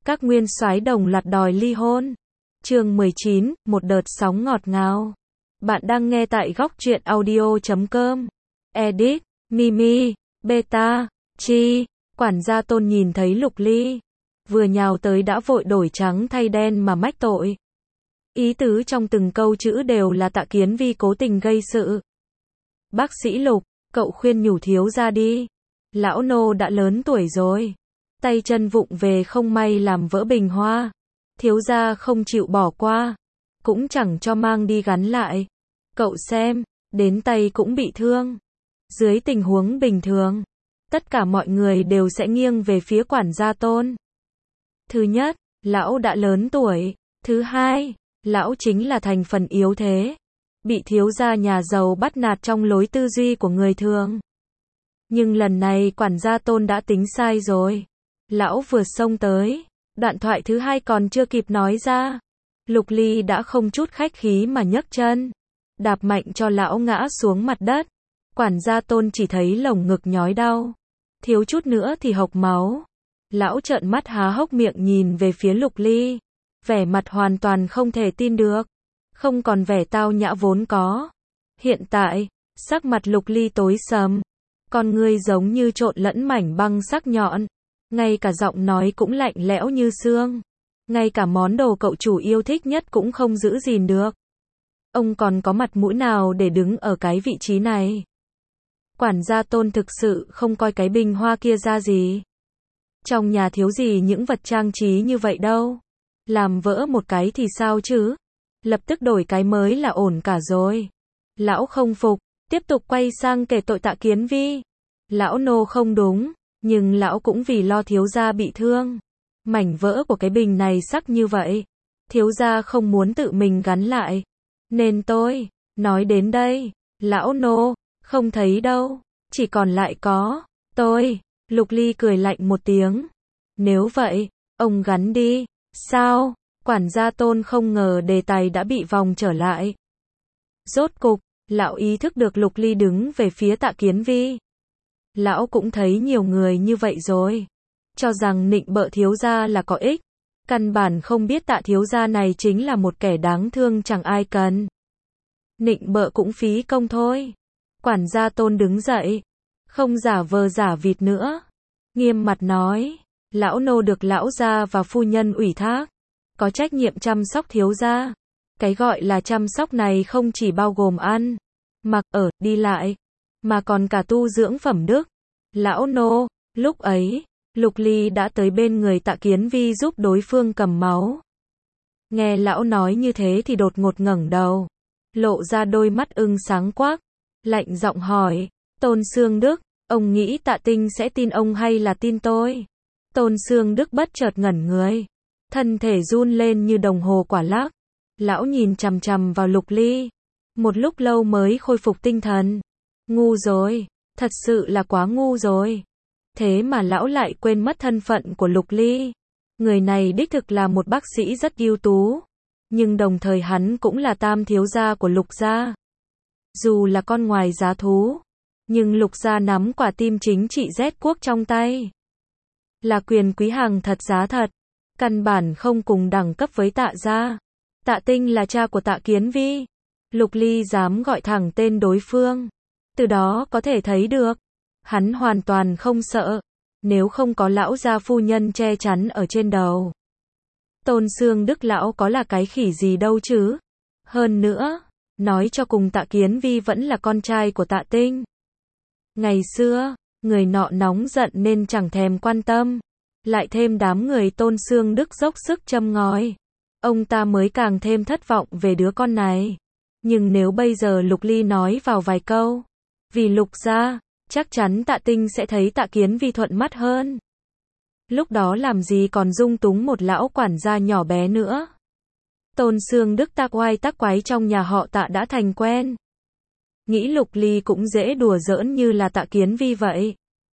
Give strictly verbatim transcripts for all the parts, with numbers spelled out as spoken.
Các nguyên soái đồng loạt đòi ly hôn. Chương mười chín, một đợt sóng ngọt ngào. Bạn đang nghe tại góc truyện audio chấm com. Edit, Mimi, Beta, Chi. Quản gia Tôn nhìn thấy Lục Ly, vừa nhào tới đã vội đổi trắng thay đen mà mách tội. Ý tứ trong từng câu chữ đều là Tạ Kiến Vi cố tình gây sự. Bác sĩ Lục, cậu khuyên nhủ thiếu gia đi. Lão nô đã lớn tuổi rồi. Tay chân vụng về không may làm vỡ bình hoa. Thiếu gia không chịu bỏ qua. Cũng chẳng cho mang đi gắn lại. Cậu xem, đến tay cũng bị thương. Dưới tình huống bình thường, tất cả mọi người đều sẽ nghiêng về phía quản gia Tôn. Thứ nhất, lão đã lớn tuổi. Thứ hai, lão chính là thành phần yếu thế. Bị thiếu gia nhà giàu bắt nạt trong lối tư duy của người thường. Nhưng lần này quản gia Tôn đã tính sai rồi. Lão vừa xông tới, đoạn thoại thứ hai còn chưa kịp nói ra. Lục Ly đã không chút khách khí mà nhấc chân, đạp mạnh cho lão ngã xuống mặt đất. Quản gia Tôn chỉ thấy lồng ngực nhói đau, thiếu chút nữa thì hộc máu. Lão trợn mắt há hốc miệng nhìn về phía Lục Ly, vẻ mặt hoàn toàn không thể tin được, không còn vẻ tao nhã vốn có. Hiện tại, sắc mặt Lục Ly tối sầm, con ngươi giống như trộn lẫn mảnh băng sắc nhọn, ngay cả giọng nói cũng lạnh lẽo như xương, ngay cả món đồ cậu chủ yêu thích nhất cũng không giữ gìn được. Ông còn có mặt mũi nào để đứng ở cái vị trí này? Quản gia Tôn thực sự không coi cái bình hoa kia ra gì. Trong nhà thiếu gì những vật trang trí như vậy đâu. Làm vỡ một cái thì sao chứ? Lập tức đổi cái mới là ổn cả rồi. Lão không phục, tiếp tục quay sang kể tội Tạ Kiến Vi. Lão nô không đúng, nhưng lão cũng vì lo thiếu gia bị thương. Mảnh vỡ của cái bình này sắc như vậy, thiếu gia không muốn tự mình gắn lại. Nên tôi, nói đến đây, lão nô, không thấy đâu, chỉ còn lại có, tôi. Lục Ly cười lạnh một tiếng. Nếu vậy, ông gắn đi. Sao? Quản gia Tôn không ngờ đề tài đã bị vòng trở lại. Rốt cục, lão ý thức được Lục Ly đứng về phía Tạ Kiến Vi. Lão cũng thấy nhiều người như vậy rồi, cho rằng nịnh bợ thiếu gia là có ích, căn bản không biết Tạ thiếu gia này chính là một kẻ đáng thương chẳng ai cần. Nịnh bợ cũng phí công thôi. Quản gia Tôn đứng dậy, không giả vờ giả vịt nữa, nghiêm mặt nói, lão nô được lão gia và phu nhân ủy thác, có trách nhiệm chăm sóc thiếu gia. Cái gọi là chăm sóc này không chỉ bao gồm ăn, mặc, ở, đi lại, mà còn cả tu dưỡng phẩm đức. Lão nô, lúc ấy, Lục Ly đã tới bên người Tạ Kiến Vi giúp đối phương cầm máu. Nghe lão nói như thế thì đột ngột ngẩng đầu, lộ ra đôi mắt ưng sáng quắc, lạnh giọng hỏi, Tôn Sương Đức, ông nghĩ Tạ Tinh sẽ tin ông hay là tin tôi? Tôn Sương Đức bất chợt ngẩn người, thân thể run lên như đồng hồ quả lắc. Lão nhìn chằm chằm vào Lục Ly, một lúc lâu mới khôi phục tinh thần. Ngu rồi, thật sự là quá ngu rồi. Thế mà lão lại quên mất thân phận của Lục Ly. Người này đích thực là một bác sĩ rất ưu tú, nhưng đồng thời hắn cũng là tam thiếu gia của Lục gia. Dù là con ngoài giá thú, nhưng Lục gia nắm quả tim chính trị Z quốc trong tay. Là quyền quý hàng thật giá thật, căn bản không cùng đẳng cấp với Tạ gia. Tạ Tinh là cha của Tạ Kiến Vi. Lục Ly dám gọi thẳng tên đối phương. Từ đó có thể thấy được, hắn hoàn toàn không sợ, nếu không có lão gia phu nhân che chắn ở trên đầu. Tôn Sương Đức lão có là cái khỉ gì đâu chứ. Hơn nữa, nói cho cùng Tạ Kiến Vi vẫn là con trai của Tạ Tinh. Ngày xưa, người nọ nóng giận nên chẳng thèm quan tâm. Lại thêm đám người Tôn Sương Đức dốc sức châm ngòi, ông ta mới càng thêm thất vọng về đứa con này. Nhưng nếu bây giờ Lục Ly nói vào vài câu, vì Lục gia, chắc chắn Tạ Tinh sẽ thấy Tạ Kiến Vi thuận mắt hơn. Lúc đó làm gì còn dung túng một lão quản gia nhỏ bé nữa. Tôn Sương Đức tác oai tác quái trong nhà họ Tạ đã thành quen. Nghĩ Lục Ly cũng dễ đùa giỡn như là Tạ Kiến Vi vậy.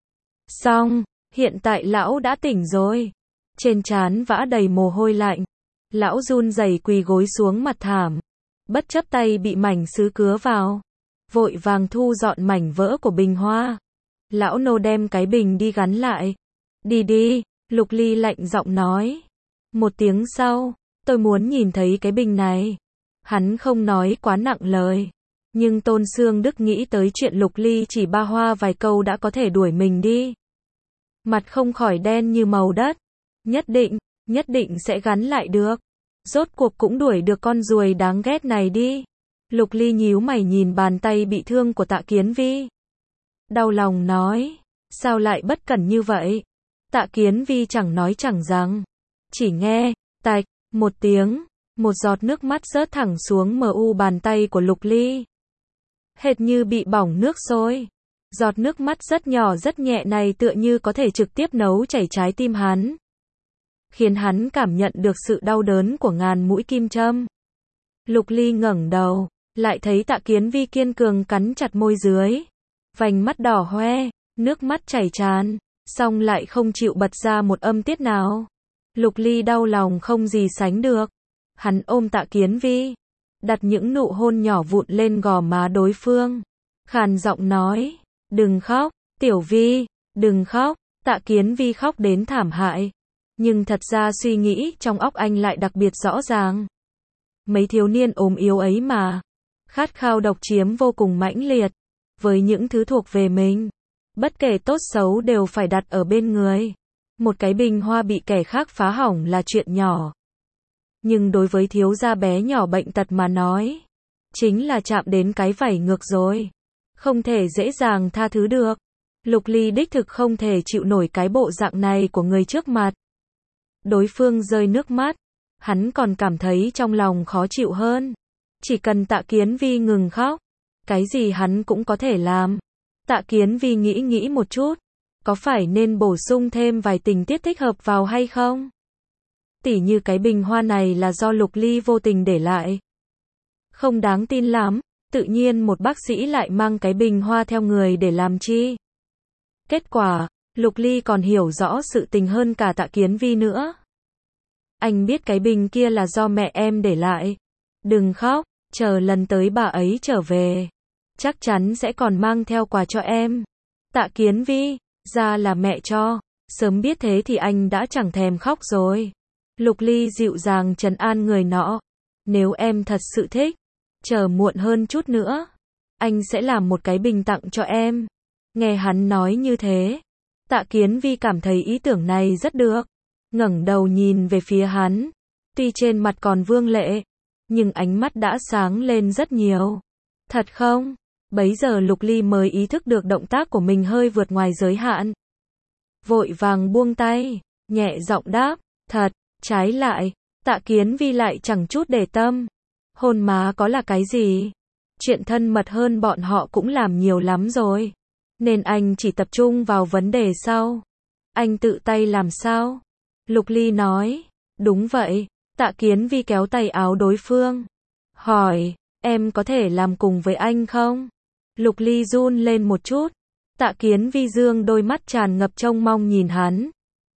Xong, hiện tại lão đã tỉnh rồi. Trên trán vã đầy mồ hôi lạnh. Lão run rẩy quỳ gối xuống mặt thảm, bất chấp tay bị mảnh sứ cứa vào, vội vàng thu dọn mảnh vỡ của bình hoa. Lão nô đem cái bình đi gắn lại. Đi đi, Lục Ly lạnh giọng nói. Một tiếng sau, tôi muốn nhìn thấy cái bình này. Hắn không nói quá nặng lời. Nhưng Tôn Sương Đức nghĩ tới chuyện Lục Ly chỉ ba hoa vài câu đã có thể đuổi mình đi. Mặt không khỏi đen như màu đất. Nhất định, nhất định sẽ gắn lại được. Rốt cuộc cũng đuổi được con ruồi đáng ghét này đi. Lục Ly nhíu mày nhìn bàn tay bị thương của Tạ Kiến Vi. Đau lòng nói, sao lại bất cẩn như vậy? Tạ Kiến Vi chẳng nói chẳng rằng. Chỉ nghe, tạch, một tiếng, một giọt nước mắt rớt thẳng xuống mờ u bàn tay của Lục Ly. Hệt như bị bỏng nước sôi. Giọt nước mắt rất nhỏ rất nhẹ này tựa như có thể trực tiếp nấu chảy trái tim hắn. Khiến hắn cảm nhận được sự đau đớn của ngàn mũi kim châm. Lục Ly ngẩng đầu, lại thấy Tạ Kiến Vi kiên cường cắn chặt môi dưới. Vành mắt đỏ hoe, nước mắt chảy tràn, song lại không chịu bật ra một âm tiết nào. Lục Ly đau lòng không gì sánh được. Hắn ôm Tạ Kiến Vi, đặt những nụ hôn nhỏ vụn lên gò má đối phương. Khàn giọng nói, đừng khóc, Tiểu Vi, đừng khóc. Tạ Kiến Vi khóc đến thảm hại. Nhưng thật ra suy nghĩ trong óc anh lại đặc biệt rõ ràng. Mấy thiếu niên ốm yếu ấy mà. Khát khao độc chiếm vô cùng mãnh liệt. Với những thứ thuộc về mình. Bất kể tốt xấu đều phải đặt ở bên người. Một cái bình hoa bị kẻ khác phá hỏng là chuyện nhỏ. Nhưng đối với thiếu gia bé nhỏ bệnh tật mà nói. Chính là chạm đến cái vảy ngược rồi. Không thể dễ dàng tha thứ được. Lục Ly đích thực không thể chịu nổi cái bộ dạng này của người trước mặt. Đối phương rơi nước mắt. Hắn còn cảm thấy trong lòng khó chịu hơn. Chỉ cần Tạ Kiến Vi ngừng khóc. Cái gì hắn cũng có thể làm. Tạ Kiến Vi nghĩ nghĩ một chút. Có phải nên bổ sung thêm vài tình tiết thích hợp vào hay không? Tỉ như cái bình hoa này là do Lục Ly vô tình để lại. Không đáng tin lắm. Tự nhiên một bác sĩ lại mang cái bình hoa theo người để làm chi? Kết quả, Lục Ly còn hiểu rõ sự tình hơn cả Tạ Kiến Vi nữa. Anh biết cái bình kia là do mẹ em để lại. Đừng khóc, chờ lần tới bà ấy trở về. Chắc chắn sẽ còn mang theo quà cho em. Tạ Kiến Vi, ra là mẹ cho. Sớm biết thế thì anh đã chẳng thèm khóc rồi. Lục Ly dịu dàng trấn an người nọ. Nếu em thật sự thích, chờ muộn hơn chút nữa, anh sẽ làm một cái bình tặng cho em. Nghe hắn nói như thế, Tạ Kiến Vi cảm thấy ý tưởng này rất được. Ngẩng đầu nhìn về phía hắn. Tuy trên mặt còn vương lệ, nhưng ánh mắt đã sáng lên rất nhiều. Thật không? Bấy giờ Lục Ly mới ý thức được động tác của mình hơi vượt ngoài giới hạn. Vội vàng buông tay, nhẹ giọng đáp, thật. Trái lại, Tạ Kiến Vi lại chẳng chút để tâm. Hôn má có là cái gì? Chuyện thân mật hơn bọn họ cũng làm nhiều lắm rồi. Nên anh chỉ tập trung vào vấn đề sau. Anh tự tay làm sao? Lục Ly nói. Đúng vậy. Tạ Kiến Vi kéo tay áo đối phương. Hỏi, em có thể làm cùng với anh không? Lục Ly run lên một chút. Tạ Kiến Vi dương đôi mắt tràn ngập trông mong nhìn hắn.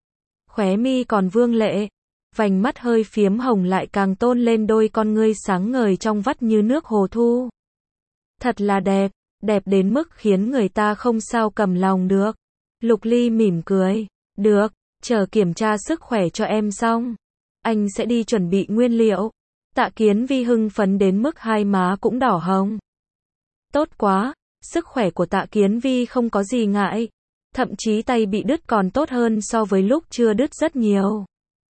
Khóe mi còn vương lệ. Vành mắt hơi phiếm hồng lại càng tôn lên đôi con ngươi sáng ngời trong vắt như nước hồ thu. Thật là đẹp, đẹp đến mức khiến người ta không sao cầm lòng được. Lục Ly mỉm cười. Được, chờ kiểm tra sức khỏe cho em xong. Anh sẽ đi chuẩn bị nguyên liệu. Tạ Kiến Vi hưng phấn đến mức hai má cũng đỏ hồng. Tốt quá, sức khỏe của Tạ Kiến Vi không có gì ngại. Thậm chí tay bị đứt còn tốt hơn so với lúc chưa đứt rất nhiều.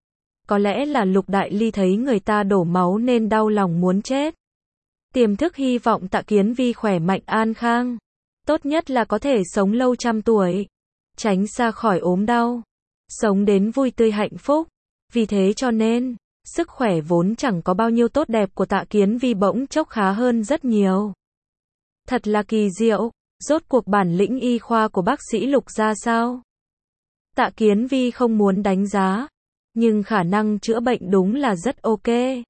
Có lẽ là Lục Đại Ly thấy người ta đổ máu nên đau lòng muốn chết. Tiềm thức hy vọng Tạ Kiến Vi khỏe mạnh an khang. Tốt nhất là có thể sống lâu trăm tuổi. Tránh xa khỏi ốm đau. Sống đến vui tươi hạnh phúc. Vì thế cho nên, sức khỏe vốn chẳng có bao nhiêu tốt đẹp của Tạ Kiến Vi bỗng chốc khá hơn rất nhiều. Thật là kỳ diệu, rốt cuộc bản lĩnh y khoa của bác sĩ Lục ra sao? Tạ Kiến Vi không muốn đánh giá. Nhưng khả năng chữa bệnh đúng là rất ok.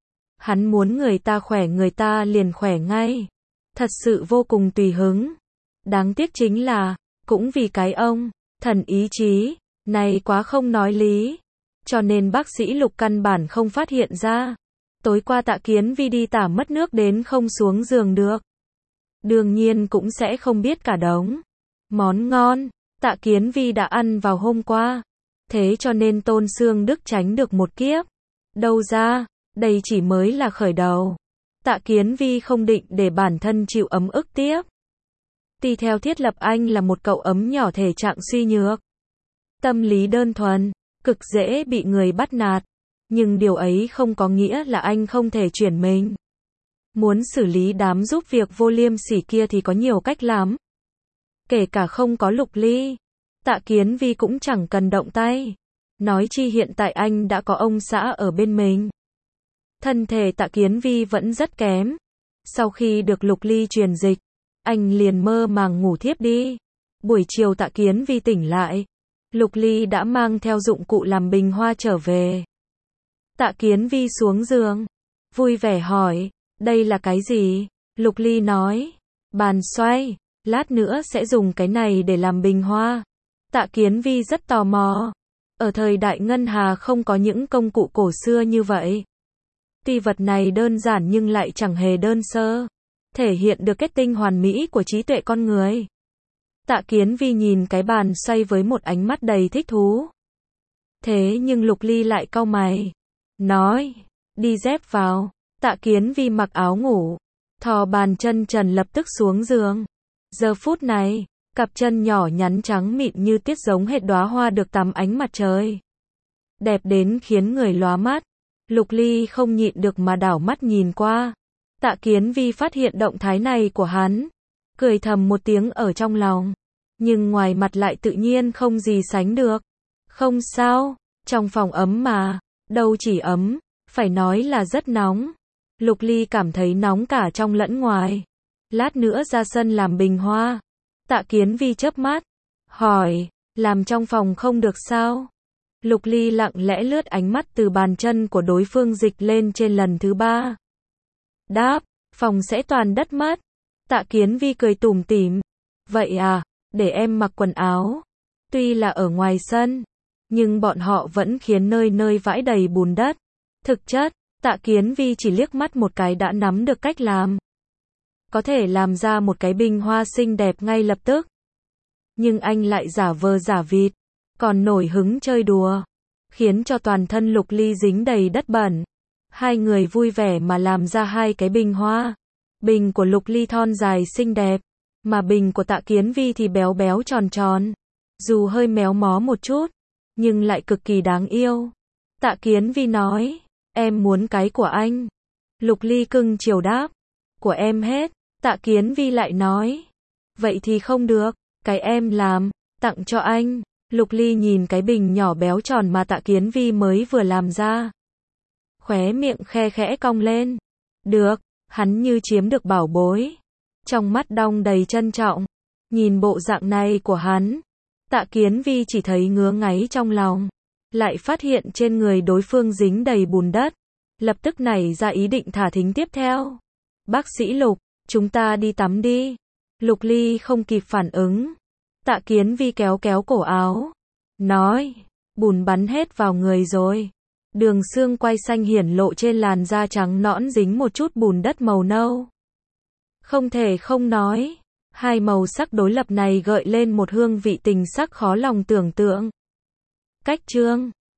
Hắn muốn người ta khỏe người ta liền khỏe ngay. Thật sự vô cùng tùy hứng. Đáng tiếc chính là, cũng vì cái ông, thần ý chí, này quá không nói lý. Cho nên bác sĩ Lục căn bản không phát hiện ra. Tối qua Tạ Kiến Vi đi tả mất nước đến không xuống giường được. Đương nhiên cũng sẽ không biết cả đống món ngon, Tạ Kiến Vi đã ăn vào hôm qua. Thế cho nên Tôn Sương Đức tránh được một kiếp. Đâu ra, đây chỉ mới là khởi đầu. Tạ Kiến Vi không định để bản thân chịu ấm ức tiếp. Tuy theo thiết lập anh là một cậu ấm nhỏ thể trạng suy nhược, tâm lý đơn thuần, cực dễ bị người bắt nạt, nhưng điều ấy không có nghĩa là anh không thể chuyển mình. Muốn xử lý đám giúp việc vô liêm sỉ kia thì có nhiều cách lắm. Kể cả không có Lục Ly, Tạ Kiến Vi cũng chẳng cần động tay. Nói chi hiện tại anh đã có ông xã ở bên mình. Thân thể Tạ Kiến Vi vẫn rất kém. Sau khi được Lục Ly truyền dịch, anh liền mơ màng ngủ thiếp đi. Buổi chiều Tạ Kiến Vi tỉnh lại, Lục Ly đã mang theo dụng cụ làm bình hoa trở về. Tạ Kiến Vi xuống giường, vui vẻ hỏi, đây là cái gì? Lục Ly nói, bàn xoay, lát nữa sẽ dùng cái này để làm bình hoa. Tạ Kiến Vi rất tò mò. Ở thời đại ngân hà không có những công cụ cổ xưa như vậy. Tuy vật này đơn giản nhưng lại chẳng hề đơn sơ, thể hiện được kết tinh hoàn mỹ của trí tuệ con người. Tạ Kiến Vi nhìn cái bàn xoay với một ánh mắt đầy thích thú. Thế nhưng Lục Ly lại cau mày, nói, đi dép vào. Tạ Kiến Vi mặc áo ngủ, thò bàn chân trần lập tức xuống giường. Giờ phút này, cặp chân nhỏ nhắn trắng mịn như tuyết giống hệt đóa hoa được tắm ánh mặt trời. Đẹp đến khiến người lóa mắt. Lục Ly không nhịn được mà đảo mắt nhìn qua. Tạ Kiến Vi phát hiện động thái này của hắn, cười thầm một tiếng ở trong lòng, nhưng ngoài mặt lại tự nhiên không gì sánh được. Không sao, trong phòng ấm mà, đâu chỉ ấm, phải nói là rất nóng. Lục Ly cảm thấy nóng cả trong lẫn ngoài. Lát nữa ra sân làm bình hoa. Tạ Kiến Vi chớp mắt, hỏi, làm trong phòng không được sao? Lục Ly lặng lẽ lướt ánh mắt từ bàn chân của đối phương dịch lên trên lần thứ ba. Đáp, phòng sẽ toàn đất mất. Tạ Kiến Vi cười tủm tỉm. Vậy à, để em mặc quần áo. Tuy là ở ngoài sân, nhưng bọn họ vẫn khiến nơi nơi vãi đầy bùn đất. Thực chất, Tạ Kiến Vi chỉ liếc mắt một cái đã nắm được cách làm. Có thể làm ra một cái bình hoa xinh đẹp ngay lập tức. Nhưng anh lại giả vờ giả vịt, còn nổi hứng chơi đùa, khiến cho toàn thân Lục Ly dính đầy đất bẩn. Hai người vui vẻ mà làm ra hai cái bình hoa. Bình của Lục Ly thon dài xinh đẹp, mà bình của Tạ Kiến Vi thì béo béo tròn tròn. Dù hơi méo mó một chút, nhưng lại cực kỳ đáng yêu. Tạ Kiến Vi nói, em muốn cái của anh. Lục Ly cưng chiều đáp, của em hết. Tạ Kiến Vi lại nói, vậy thì không được, cái em làm, tặng cho anh. Lục Ly nhìn cái bình nhỏ béo tròn mà Tạ Kiến Vi mới vừa làm ra. Khóe miệng khe khẽ cong lên. Được, hắn như chiếm được bảo bối. Trong mắt đong đầy trân trọng. Nhìn bộ dạng này của hắn, Tạ Kiến Vi chỉ thấy ngứa ngáy trong lòng. Lại phát hiện trên người đối phương dính đầy bùn đất. Lập tức nảy ra ý định thả thính tiếp theo. Bác sĩ Lục, chúng ta đi tắm đi. Lục Ly không kịp phản ứng. Tạ Kiến Vi kéo kéo cổ áo, nói, bùn bắn hết vào người rồi. Đường xương quai xanh hiển lộ trên làn da trắng nõn dính một chút bùn đất màu nâu. Không thể không nói, hai màu sắc đối lập này gợi lên một hương vị tình sắc khó lòng tưởng tượng. Cách chương